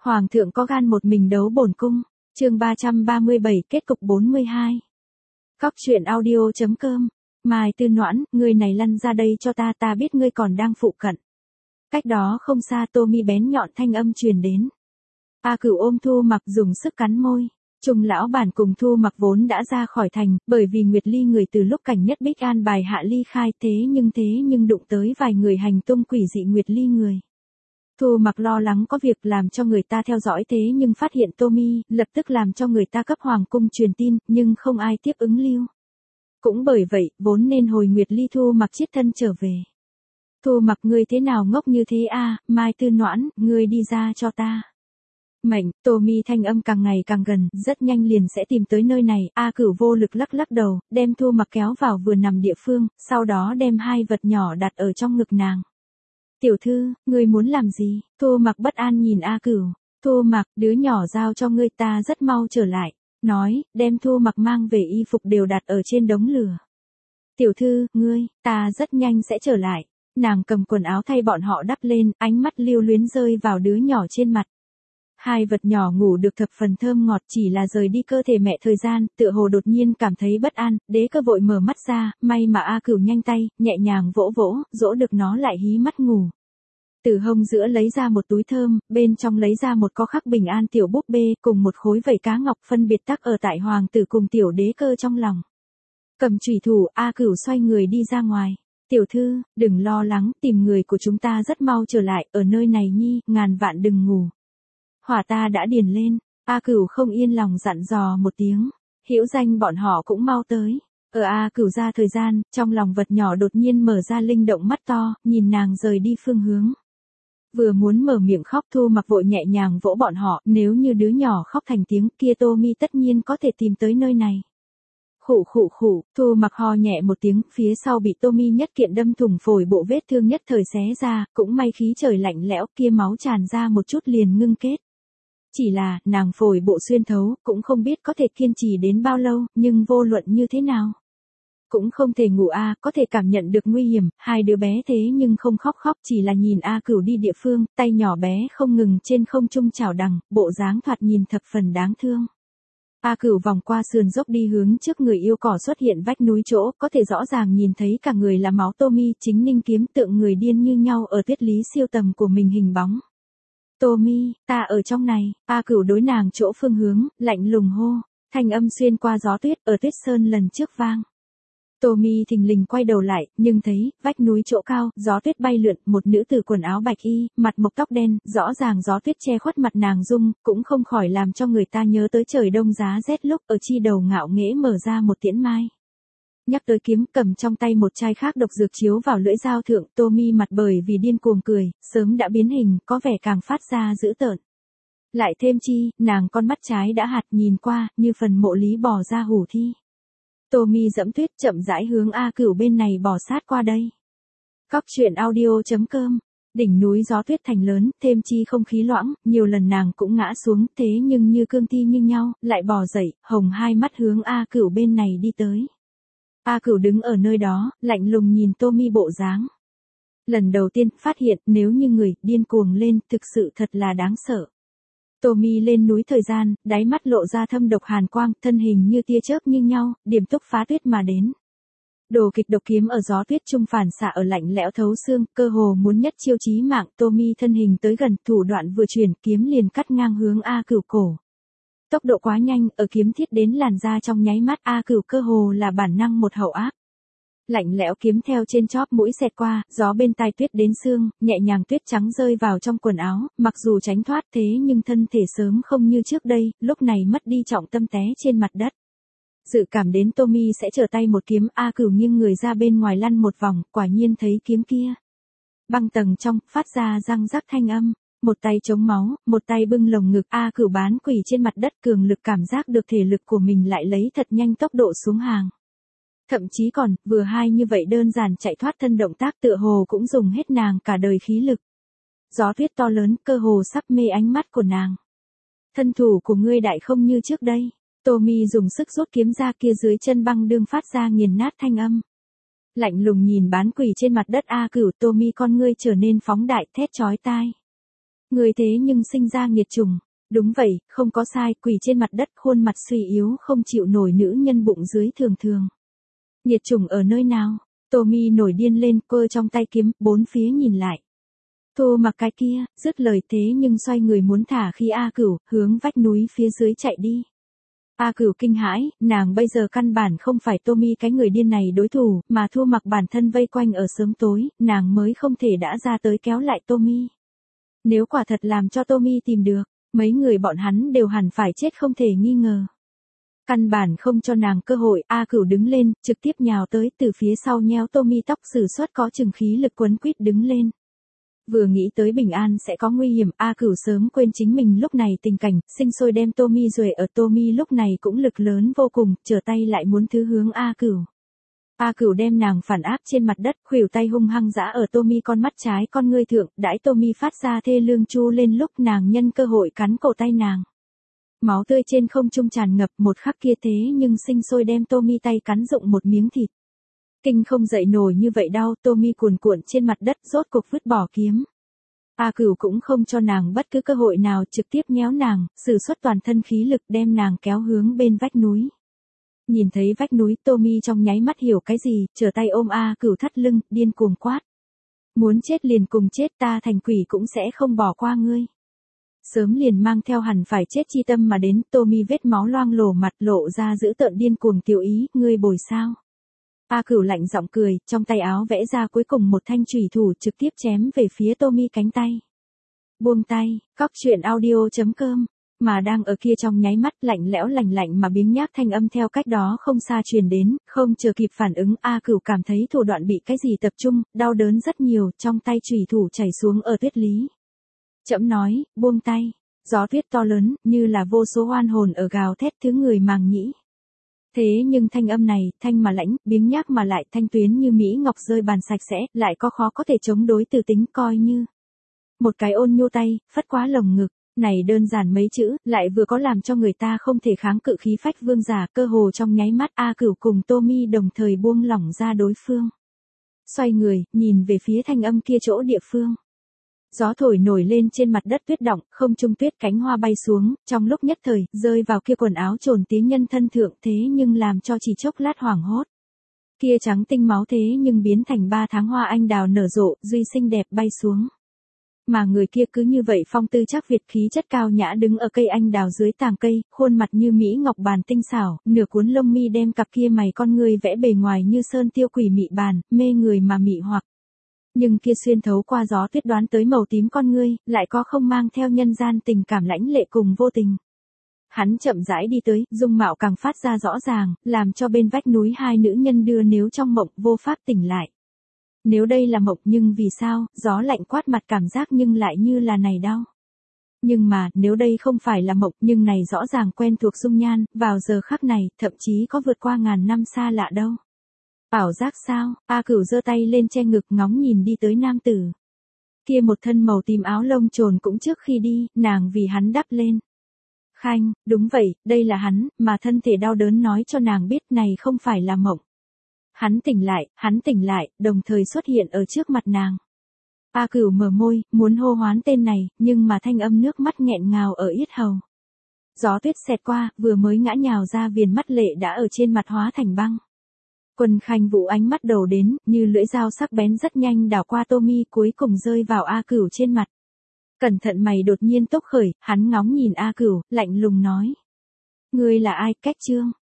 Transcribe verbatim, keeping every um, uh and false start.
Hoàng thượng có gan một mình đấu bổn cung. Chương ba trăm ba mươi bảy kết cục bốn mươi hai. Cóc truyện audio.com. Mai Tư Noãn, người này lăn ra đây cho ta, ta biết ngươi còn đang phụ cận. Cách đó không xa Tommy bén nhọn thanh âm truyền đến. A Cửu ôm Thu Mặc dùng sức cắn môi. Trung lão bản cùng Thu Mặc vốn đã ra khỏi thành, bởi vì Nguyệt Ly người từ lúc cảnh nhất Bích an bài hạ ly khai, thế nhưng thế nhưng đụng tới vài người hành tung quỷ dị Nguyệt Ly người. Thu Mặc lo lắng có việc làm cho người ta theo dõi, thế nhưng phát hiện Tommy, lập tức làm cho người ta cấp hoàng cung truyền tin, nhưng không ai tiếp ứng lưu. Cũng bởi vậy, vốn nên hồi Nguyệt Ly Thu Mặc chiết thân trở về. Thu Mặc, ngươi thế nào ngốc như thế a? Mai Tư Noãn, ngươi đi ra cho ta. Mệnh, Tommy thanh âm càng ngày càng gần, rất nhanh liền sẽ tìm tới nơi này. A Cửu vô lực lắc lắc đầu, đem Thu Mặc kéo vào vừa nằm địa phương, sau đó đem hai vật nhỏ đặt ở trong ngực nàng. Tiểu thư, ngươi muốn làm gì? Thu Mặc bất an nhìn A Cửu. Thu Mặc, đứa nhỏ giao cho ngươi, ta rất mau trở lại. Nói, đem Thu Mặc mang về y phục đều đặt ở trên đống lửa. Tiểu thư, ngươi, ta rất nhanh sẽ trở lại. Nàng cầm quần áo thay bọn họ đắp lên, ánh mắt lưu luyến rơi vào đứa nhỏ trên mặt. Hai vật nhỏ ngủ được thập phần thơm ngọt, chỉ là rời đi cơ thể mẹ thời gian, tựa hồ đột nhiên cảm thấy bất an, đế cơ vội mở mắt ra, may mà A Cửu nhanh tay, nhẹ nhàng vỗ vỗ, dỗ được nó lại hí mắt ngủ. Từ hông giữa lấy ra một túi thơm, bên trong lấy ra một có khắc bình an tiểu búp bê, cùng một khối vảy cá ngọc phân biệt tắc ở tại hoàng tử cùng tiểu đế cơ trong lòng. Cầm chủy thủ, A Cửu xoay người đi ra ngoài. Tiểu thư, đừng lo lắng, tìm người của chúng ta rất mau trở lại, ở nơi này nhi, ngàn vạn đừng ngủ. Hỏa ta đã điền lên. A Cửu không yên lòng dặn dò một tiếng. Hữu danh bọn họ cũng mau tới. Ở A Cửu ra thời gian, trong lòng vật nhỏ đột nhiên mở ra linh động mắt to, nhìn nàng rời đi phương hướng. Vừa muốn mở miệng khóc, Thu Mặc vội nhẹ nhàng vỗ bọn họ, nếu như đứa nhỏ khóc thành tiếng kia Tommy tất nhiên có thể tìm tới nơi này. Khụ khụ khụ, Thu Mặc ho nhẹ một tiếng, phía sau bị Tommy nhất kiện đâm thủng phổi, bộ vết thương nhất thời xé ra, cũng may khí trời lạnh lẽo, kia máu tràn ra một chút liền ngưng kết. Chỉ là, nàng phổi bộ xuyên thấu, cũng không biết có thể kiên trì đến bao lâu, nhưng vô luận như thế nào. Cũng không thể ngủ a, có thể cảm nhận được nguy hiểm, hai đứa bé thế nhưng không khóc khóc, chỉ là nhìn A Cửu đi địa phương, tay nhỏ bé không ngừng trên không trung chảo đằng, bộ dáng thoạt nhìn thập phần đáng thương. A Cửu vòng qua sườn dốc đi hướng trước người yêu cỏ xuất hiện vách núi chỗ, có thể rõ ràng nhìn thấy cả người là máu Tommy, chính ninh kiếm tượng người điên như nhau ở tuyết lý siêu tầm của mình hình bóng. Tommy, ta ở trong này. A Cửu đối nàng chỗ phương hướng, lạnh lùng hô, thanh âm xuyên qua gió tuyết ở tuyết sơn lần trước vang. Tommy thình lình quay đầu lại, nhưng thấy, vách núi chỗ cao, gió tuyết bay lượn, một nữ tử quần áo bạch y, mặt mộc tóc đen, rõ ràng gió tuyết che khuất mặt nàng dung, cũng không khỏi làm cho người ta nhớ tới trời đông giá rét lúc ở chi đầu ngạo nghễ mở ra một tiễn mai. Nhắc tới kiếm, cầm trong tay một chai khác độc dược chiếu vào lưỡi dao thượng, Tommy mặt bởi vì điên cuồng cười, sớm đã biến hình, có vẻ càng phát ra dữ tợn. Lại thêm chi, nàng con mắt trái đã hạt nhìn qua, như phần mộ lý bỏ ra hủ thi. Tommy dẫm tuyết chậm rãi hướng A Cửu bên này bò sát qua đây. Cóc truyện audio.com. Đỉnh núi gió tuyết thành lớn, thêm chi không khí loãng, nhiều lần nàng cũng ngã xuống, thế nhưng như cương thi như nhau, lại bò dậy, hồng hai mắt hướng A Cửu bên này đi tới. A Cửu đứng ở nơi đó, lạnh lùng nhìn Tommy bộ dáng. Lần đầu tiên, phát hiện, nếu như người, điên cuồng lên, thực sự thật là đáng sợ. Tommy lên núi thời gian, đáy mắt lộ ra thâm độc hàn quang, thân hình như tia chớp như nhau, điềm túc phá tuyết mà đến. Đồ kịch độc kiếm ở gió tuyết trung phản xạ ở lạnh lẽo thấu xương, cơ hồ muốn nhất chiêu chí mạng, Tommy thân hình tới gần, thủ đoạn vừa chuyển, kiếm liền cắt ngang hướng A Cửu cổ. Tốc độ quá nhanh, ở kiếm thiết đến làn da trong nháy mắt, A Cửu cơ hồ là bản năng một hậu ác. Lạnh lẽo kiếm theo trên chóp mũi xẹt qua, gió bên tai tuyết đến xương, nhẹ nhàng tuyết trắng rơi vào trong quần áo, mặc dù tránh thoát thế nhưng thân thể sớm không như trước đây, lúc này mất đi trọng tâm té trên mặt đất. Dự cảm đến Tommy sẽ trở tay một kiếm, A Cửu nghiêng người ra bên ngoài lăn một vòng, quả nhiên thấy kiếm kia. Băng tầng trong, phát ra răng rắc thanh âm, một tay chống máu, một tay bưng lồng ngực, A Cửu bán quỳ trên mặt đất, cường lực cảm giác được thể lực của mình lại lấy thật nhanh tốc độ xuống hàng. Thậm chí còn, vừa hai như vậy đơn giản chạy thoát thân động tác tựa hồ cũng dùng hết nàng cả đời khí lực. Gió tuyết to lớn, cơ hồ sắp mê ánh mắt của nàng. Thân thủ của ngươi đại không như trước đây. Tommy dùng sức rút kiếm ra, kia dưới chân băng đương phát ra nghiền nát thanh âm. Lạnh lùng nhìn bán quỷ trên mặt đất A Cửu, Tommy con ngươi trở nên phóng đại, thét chói tai. Người thế nhưng sinh ra nghiệt chủng. Đúng vậy, không có sai, quỳ trên mặt đất, khuôn mặt suy yếu không chịu nổi nữ nhân bụng dưới thường thường. Nghiệt chủng ở nơi nào? Tommy nổi điên lên, quơ trong tay kiếm, bốn phía nhìn lại. Thu Mặc cái kia, dứt lời thế nhưng xoay người muốn thả khi A Cửu, hướng vách núi phía dưới chạy đi. A Cửu kinh hãi, nàng bây giờ căn bản không phải Tommy cái người điên này đối thủ, mà Thu Mặc bản thân vây quanh ở sớm tối, nàng mới không thể đã ra tới kéo lại Tommy. Nếu quả thật làm cho Tommy tìm được, mấy người bọn hắn đều hẳn phải chết không thể nghi ngờ. Căn bản không cho nàng cơ hội, A Cửu đứng lên, trực tiếp nhào tới từ phía sau nhéo Tommy tóc sử xuất có chừng khí lực quấn quýt đứng lên. Vừa nghĩ tới bình an sẽ có nguy hiểm, A Cửu sớm quên chính mình lúc này tình cảnh, sinh sôi đem Tommy duệ ở Tommy lúc này cũng lực lớn vô cùng, trở tay lại muốn thứ hướng A Cửu. A Cửu đem nàng phản áp trên mặt đất, khuỷu tay hung hăng giã ở Tommy con mắt trái con ngươi thượng, đãi Tommy phát ra thê lương chu lên lúc nàng nhân cơ hội cắn cổ tay nàng. Máu tươi trên không trung tràn ngập, một khắc kia thế nhưng sinh sôi đem Tommy tay cắn rụng một miếng thịt. Kinh không dậy nổi như vậy đau, Tommy cuồn cuộn trên mặt đất rốt cục vứt bỏ kiếm. A Cửu cũng không cho nàng bất cứ cơ hội nào, trực tiếp nhéo nàng, sử xuất toàn thân khí lực đem nàng kéo hướng bên vách núi. Nhìn thấy vách núi, Tommy trong nháy mắt hiểu cái gì, trở tay ôm A Cửu thắt lưng, điên cuồng quát. Muốn chết liền cùng chết, ta thành quỷ cũng sẽ không bỏ qua ngươi. Sớm liền mang theo hẳn phải chết chi tâm mà đến, Tommy vết máu loang lổ mặt lộ ra giữ tợn điên cuồng tiểu ý, ngươi bồi sao. A Cửu lạnh giọng cười, trong tay áo vẽ ra cuối cùng một thanh chủy thủ trực tiếp chém về phía Tommy cánh tay. Buông tay, cóc truyện audio chấm com. Mà đang ở kia trong nháy mắt lạnh lẽo lạnh lạnh mà biếng nhác thanh âm theo cách đó không xa truyền đến, không chờ kịp phản ứng A Cửu cảm thấy thủ đoạn bị cái gì tập trung, đau đớn rất nhiều, trong tay chủy thủ chảy xuống ở tuyết lý. Chậm nói, buông tay, gió tuyết to lớn, như là vô số oan hồn ở gào thét thứ người màng nhĩ. Thế nhưng thanh âm này, thanh mà lãnh, biếng nhác mà lại thanh tuyến như mỹ ngọc rơi bàn sạch sẽ, lại có khó có thể chống đối từ tính coi như. Một cái ôn nhu tay, phất quá lồng ngực, này đơn giản mấy chữ, lại vừa có làm cho người ta không thể kháng cự khí phách vương giả, cơ hồ trong nháy mắt A Cửu cùng Tommy đồng thời buông lỏng ra đối phương. Xoay người, nhìn về phía thanh âm kia chỗ địa phương. Gió thổi nổi lên trên mặt đất tuyết động, không trung tuyết cánh hoa bay xuống, trong lúc nhất thời, rơi vào kia quần áo trồn tiếng nhân thân thượng thế nhưng làm cho chỉ chốc lát hoảng hốt. Kia trắng tinh máu thế nhưng biến thành ba tháng hoa anh đào nở rộ, duy xinh đẹp bay xuống. Mà người kia cứ như vậy phong tư chắc Việt khí chất cao nhã đứng ở cây anh đào dưới tàng cây, khuôn mặt như mỹ ngọc bàn tinh xảo, nửa cuốn lông mi đem cặp kia mày con người vẽ bề ngoài như sơn tiêu quỷ mị bàn, mê người mà mị hoặc. Nhưng kia xuyên thấu qua gió tuyết đoán tới màu tím con ngươi, lại có không mang theo nhân gian tình cảm lãnh lệ cùng vô tình. Hắn chậm rãi đi tới, dung mạo càng phát ra rõ ràng, làm cho bên vách núi hai nữ nhân đưa nếu trong mộng vô pháp tỉnh lại. Nếu đây là mộng nhưng vì sao, gió lạnh quát mặt cảm giác nhưng lại như là này đau. Nhưng mà, nếu đây không phải là mộng nhưng này rõ ràng quen thuộc dung nhan, vào giờ khắc này, thậm chí có vượt qua ngàn năm xa lạ đâu. Ảo giác sao, A Cửu giơ tay lên che ngực ngóng nhìn đi tới nam tử. Kia một thân màu tím áo lông trồn cũng trước khi đi, nàng vì hắn đắp lên. Khanh, đúng vậy, đây là hắn, mà thân thể đau đớn nói cho nàng biết này không phải là mộng. Hắn tỉnh lại, hắn tỉnh lại, đồng thời xuất hiện ở trước mặt nàng. A Cửu mở môi, muốn hô hoán tên này, nhưng mà thanh âm nước mắt nghẹn ngào ở yết hầu. Gió tuyết xẹt qua, vừa mới ngã nhào ra viền mắt lệ đã ở trên mặt hóa thành băng. Quân Khanh Vũ ánh mắt đầu đến, như lưỡi dao sắc bén rất nhanh đảo qua Tommy cuối cùng rơi vào A Cửu trên mặt. Cẩn thận mày đột nhiên tốc khởi, hắn ngóng nhìn A Cửu, lạnh lùng nói. Ngươi là ai, Cách Trương?